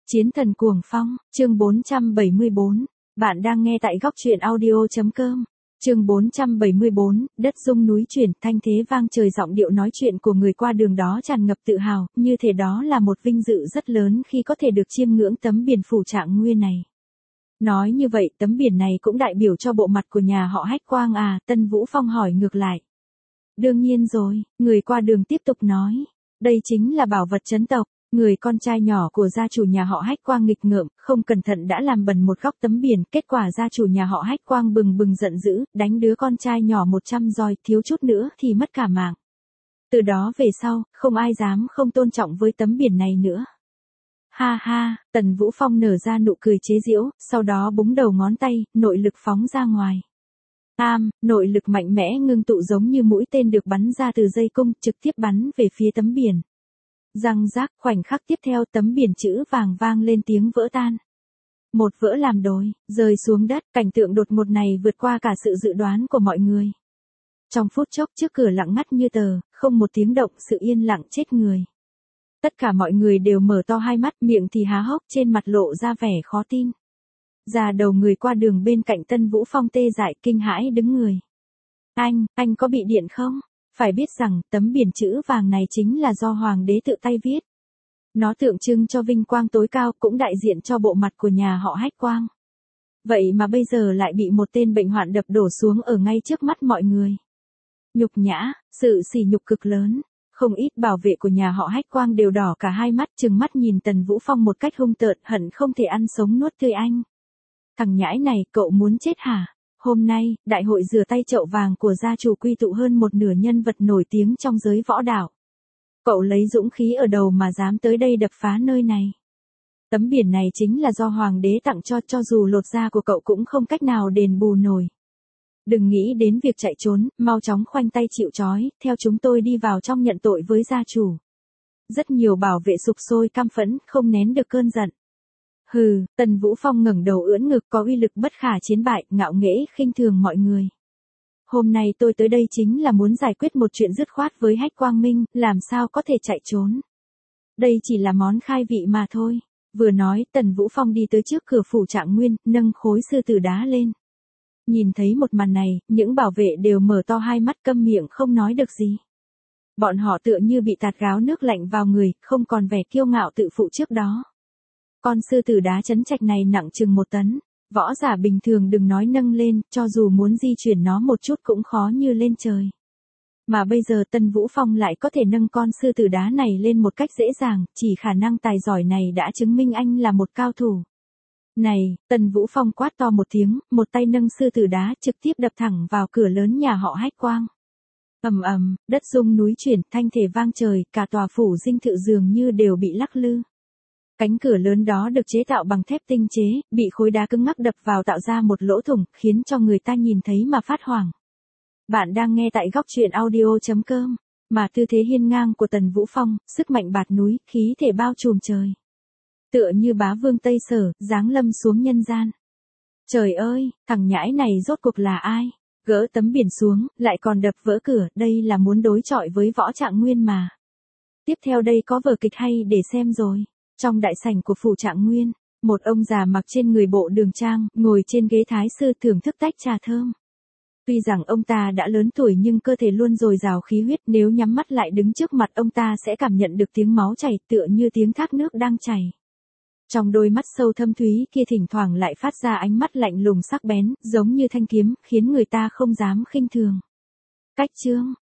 Chiến thần cuồng phong, chương 474. Bạn đang nghe tại góc truyện audio.com. Chương 474, đất rung núi chuyển, thanh thế vang trời, giọng điệu nói chuyện của người qua đường đó tràn ngập tự hào, như thể đó là một vinh dự rất lớn khi có thể được chiêm ngưỡng tấm biển phủ Trạng Nguyên này. Nói như vậy, tấm biển này cũng đại biểu cho bộ mặt của nhà họ Hách Quang à? Tân Vũ Phong hỏi ngược lại. Đương nhiên rồi, người qua đường tiếp tục nói. Đây chính là bảo vật trấn tộc. Người con trai nhỏ của gia chủ nhà họ Hách Quang nghịch ngợm, không cẩn thận đã làm bẩn một góc tấm biển, kết quả gia chủ nhà họ Hách Quang bừng bừng giận dữ, đánh đứa con trai nhỏ 100 roi, thiếu chút nữa thì mất cả mạng. Từ đó về sau, không ai dám không tôn trọng với tấm biển này nữa. Ha ha, Tần Vũ Phong nở ra nụ cười chế giễu, sau đó búng đầu ngón tay, nội lực phóng ra ngoài. Nội lực mạnh mẽ ngưng tụ giống như mũi tên được bắn ra từ dây cung, trực tiếp bắn về phía tấm biển. Răng rác, khoảnh khắc tiếp theo tấm biển chữ vàng vang lên tiếng vỡ tan. Một vỡ làm đôi, rơi xuống đất, cảnh tượng đột ngột này vượt qua cả sự dự đoán của mọi người. Trong phút chốc trước cửa lặng ngắt như tờ, không một tiếng động, sự yên lặng chết người. Tất cả mọi người đều mở to hai mắt, miệng thì há hốc, trên mặt lộ ra vẻ khó tin. Già đầu người qua đường bên cạnh Tân Vũ Phong tê dại kinh hãi đứng người. Anh có bị điện không? Phải biết rằng, tấm biển chữ vàng này chính là do hoàng đế tự tay viết. Nó tượng trưng cho vinh quang tối cao, cũng đại diện cho bộ mặt của nhà họ Hách Quang. Vậy mà bây giờ lại bị một tên bệnh hoạn đập đổ xuống ở ngay trước mắt mọi người. Nhục nhã, sự sỉ nhục cực lớn. Không ít bảo vệ của nhà họ Hách Quang đều đỏ cả hai mắt, trừng mắt nhìn Tần Vũ Phong một cách hung tợn, hận không thể ăn sống nuốt tươi anh. Thằng nhãi này, cậu muốn chết hả? Hôm nay, đại hội rửa tay chậu vàng của gia chủ quy tụ hơn một nửa nhân vật nổi tiếng trong giới võ đạo. Cậu lấy dũng khí ở đầu mà dám tới đây đập phá nơi này. Tấm biển này chính là do hoàng đế tặng cho dù lột da của cậu cũng không cách nào đền bù nổi. Đừng nghĩ đến việc chạy trốn, mau chóng khoanh tay chịu trói, theo chúng tôi đi vào trong nhận tội với gia chủ. Rất nhiều bảo vệ sục sôi căm phẫn, không nén được cơn giận. Hừ, Tần Vũ Phong ngẩng đầu ưỡn ngực, có uy lực bất khả chiến bại, ngạo nghễ khinh thường mọi người. Hôm nay tôi tới đây chính là muốn giải quyết một chuyện dứt khoát với Hách Quang Minh, làm sao có thể chạy trốn. Đây chỉ là món khai vị mà thôi. Vừa nói, Tần Vũ Phong đi tới trước cửa phủ Trạng Nguyên, nâng khối sư tử đá lên. Nhìn thấy một màn này, những bảo vệ đều mở to hai mắt câm miệng không nói được gì. Bọn họ tựa như bị tạt gáo nước lạnh vào người, không còn vẻ kiêu ngạo tự phụ trước đó. Con sư tử đá chấn trạch này nặng chừng 1 tấn. Võ giả bình thường đừng nói nâng lên, cho dù muốn di chuyển nó một chút cũng khó như lên trời. Mà bây giờ Tân Vũ Phong lại có thể nâng con sư tử đá này lên một cách dễ dàng, chỉ khả năng tài giỏi này đã chứng minh anh là một cao thủ. Này, Tần Vũ Phong quát to một tiếng, một tay nâng sư tử đá trực tiếp đập thẳng vào cửa lớn nhà họ Hách Quang. Ầm ầm, đất rung núi chuyển, thanh thể vang trời, cả tòa phủ dinh thự dường như đều bị lắc lư. Cánh cửa lớn đó được chế tạo bằng thép tinh chế, bị khối đá cứng ngắc đập vào tạo ra một lỗ thủng, khiến cho người ta nhìn thấy mà phát hoảng. Bạn đang nghe tại góc truyện audio.com, mà tư thế hiên ngang của Tần Vũ Phong, sức mạnh bạt núi, khí thể bao trùm trời. Tựa như bá vương Tây Sở, giáng lâm xuống nhân gian. Trời ơi, thằng nhãi này rốt cuộc là ai? Gỡ tấm biển xuống, lại còn đập vỡ cửa, đây là muốn đối chọi với võ Trạng Nguyên mà. Tiếp theo đây có vở kịch hay để xem rồi. Trong đại sảnh của phủ Trạng Nguyên, một ông già mặc trên người bộ đường trang, ngồi trên ghế thái sư thưởng thức tách trà thơm. Tuy rằng ông ta đã lớn tuổi nhưng cơ thể luôn dồi dào khí huyết, nếu nhắm mắt lại đứng trước mặt ông ta sẽ cảm nhận được tiếng máu chảy tựa như tiếng thác nước đang chảy. Trong đôi mắt sâu thâm thúy kia thỉnh thoảng lại phát ra ánh mắt lạnh lùng sắc bén, giống như thanh kiếm, khiến người ta không dám khinh thường. Cách chương,